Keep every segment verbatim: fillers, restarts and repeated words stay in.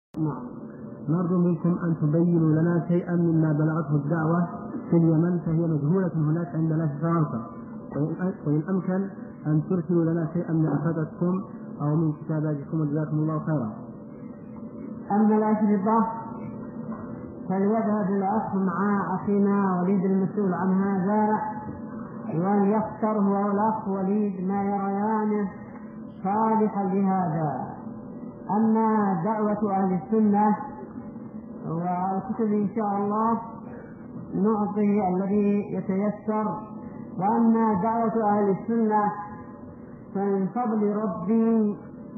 نعم. نرجو منكم أن تبينوا لنا شيئا مما بلغته الدعوة في اليمن فهي مجهولة هناك عندنا في فرنسا، وإن أمكن أن ترسلوا لنا شيئا من أنشطتكم أو من كتاباتكم وجزاكم الله خيرا. أما الأشرطة فليذهب الأخ مع أخينا وليد المسؤول عن هذا وليختر هو والأخ وليد ما يريانه صالحا لهذا. أما دعوة أهل السنة والكتب إن شاء الله نعطي الذي يتيسر. وأما دعوة أهل السنة فمن فضل ربي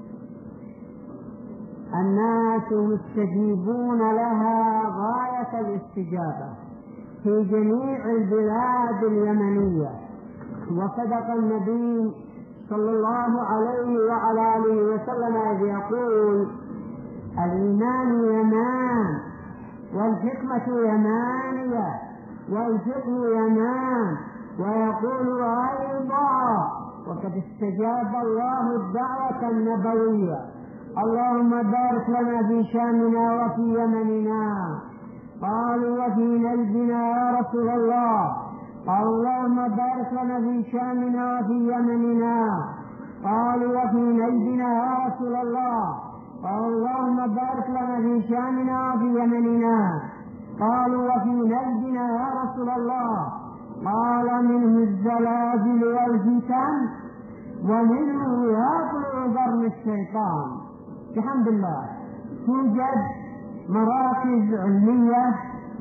الناس مستجيبون لها غاية الاستجابة في جميع البلاد اليمنية. وصدق النبي صلى الله عليه وعلى آله وسلم إذ يقول الإيمان يمان والحكمة يمانية والفقه يمان. ويقول أيضا وقد استجاب الله الدعوة النبوية اللهم بارك لنا في شامنا وفي يمننا. قالوا وفي نجدنا يا رسول الله. قال اللهم بارك لنا في شامنا وفي يمننا. قالوا وفي نجدنا يا رسول الله. قال اللهم بارك لنا في شامنا وفي يمننا. قالوا وفي نجدنا يا رسول الله. قال منه الزلازل والفتن ومنه يطلع ضرب الشيطان. الحمد لله توجد مراكز علمية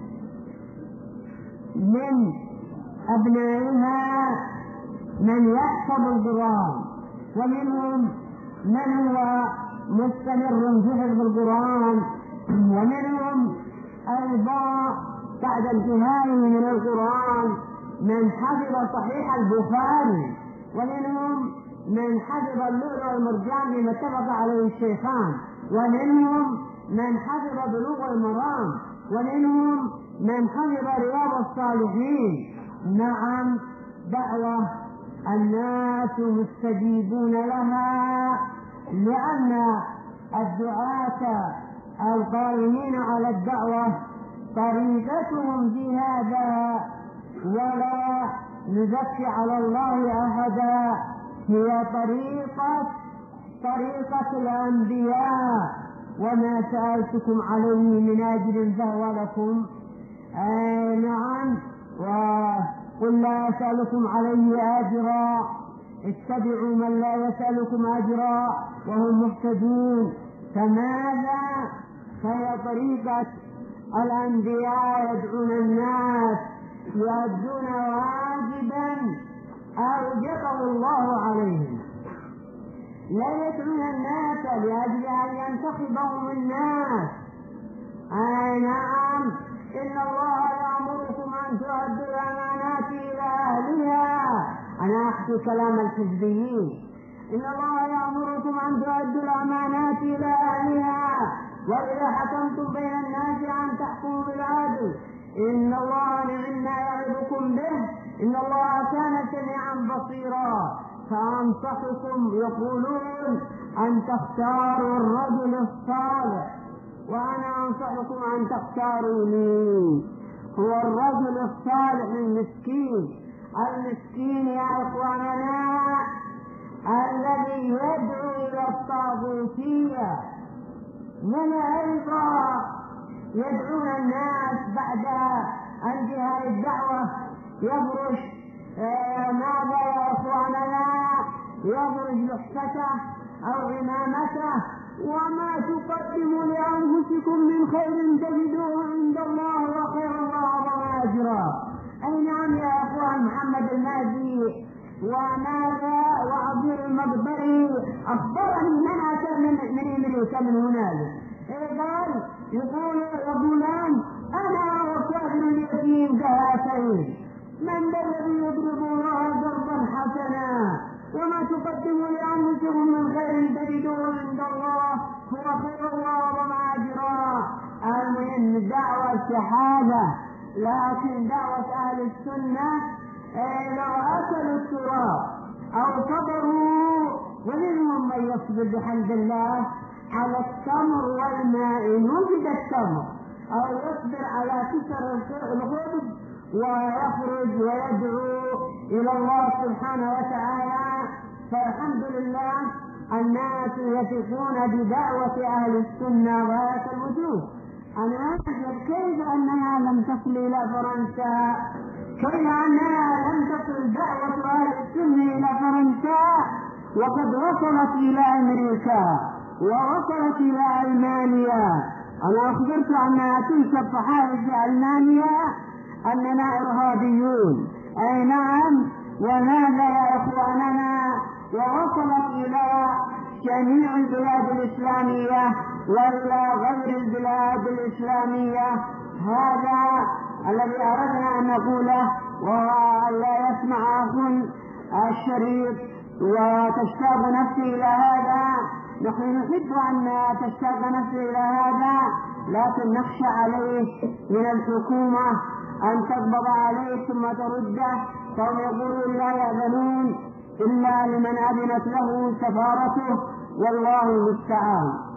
من أبنائها من يحفظ القرآن ومنهم من هو مستمر في حفظ القرآن ومنهم أيضا بعد انتهائه من القرآن من حفظ صحيح البخاري ومنهم من حفظ اللؤلؤ والمرجان بما اتفق عليه الشيخان ومنهم من حفظ بلوغ المرام ومنهم من حفظ رياض الصالحين. نعم دعوة الناس مستجيبون لها لأن الدعاة القائمين على الدعوة طريقتهم في هذا ولا نزكي على الله أحدا هي طريقة طريقة الأنبياء. وما سألتكم عليه من أجر فهو لكم. آه نعم. وقل لا أسألكم عليه أجرا اتبعوا من لا يسألكم أجرا وهم مهتدون. فماذا فهي طريقة الأنبياء يدعون الناس يؤدون واجبا أوجبه الله عليهم. لا يدعون الناس لأجل أن ينتخبهم الناس. آه نعم. إن الله يأمركم أن تؤدوا الأمانات إلى أهلها. أنا أحكي كلام الحزبيين. إن الله يأمركم أن تؤدوا الأمانات إلى أهلها وإذا حكمتم بين الناس أن تحكموا بالعدل إن الله نعم ما يعظكم به إن الله كان سميعا بصيرا. فأنصحكم يقولون أن تختاروا الرجل الصالح وأنا أنصحكم أن تختاروا لي. هو الرجل الصالح المسكين المسكين يا إخواننا الذي يدعو إلى الطاغوتية. من أيضا يدعون الناس بعد انتهاء الدعوة يفرش آه ماذا يا إخواننا يفرش لحفته أو عمامته. وما تقدموا لأنفسكم من خير تجدوه عند الله وخير الله وأجرا. أي نعم يا أخوان. محمد المهدي وماذا وعبير المقبري أخبرني من أتى من من أمريكا من هنالك. قال يقول يقولان أنا وكافر اليتيم كهاتين من ذا الذي يضرب الله ضربا حسنا وما تقدموا لأنفسكم من خير تجدوه عند الله هو خير الله وما أجرا. المهم دعوة الشهادة لكن دعوة أهل السنة لو أكلوا التراب أو صبروا ومنهم من يصبر بحمد الله على التمر والماء وجد التمر، أو يصبر على كسر الخبز ويخرج ويدعو إلى الله سبحانه وتعالى. فالحمد لله الناس يثقون بدعوة أهل السنة غاية الوجوه. أنا أعجب كيف أنها لم تصل إلى فرنسا، كيف أنها لم تصل دعوة أهل السنة إلى فرنسا وقد وصلت إلى أمريكا ووصلت إلى ألمانيا. أنا أخبرت أنها تنشر صحائف في ألمانيا أننا إرهابيون، أي نعم، وهذا يا إخواننا ووصلت إلى جميع البلاد الإسلامية وإلى غير البلاد الإسلامية. هذا الذي أردنا أن نقوله، ولا يسمع أخ الشريف وتشتاق نفسي إلى هذا. نحن نحب أن تشتاق نفسي إلى هذا، لكن نخشى عليه من الحكومة أن تقبض عليه ثم ترده، فهم يقولون لا يأذنون إلا لمن أذنت له سفارته، والله المستعان.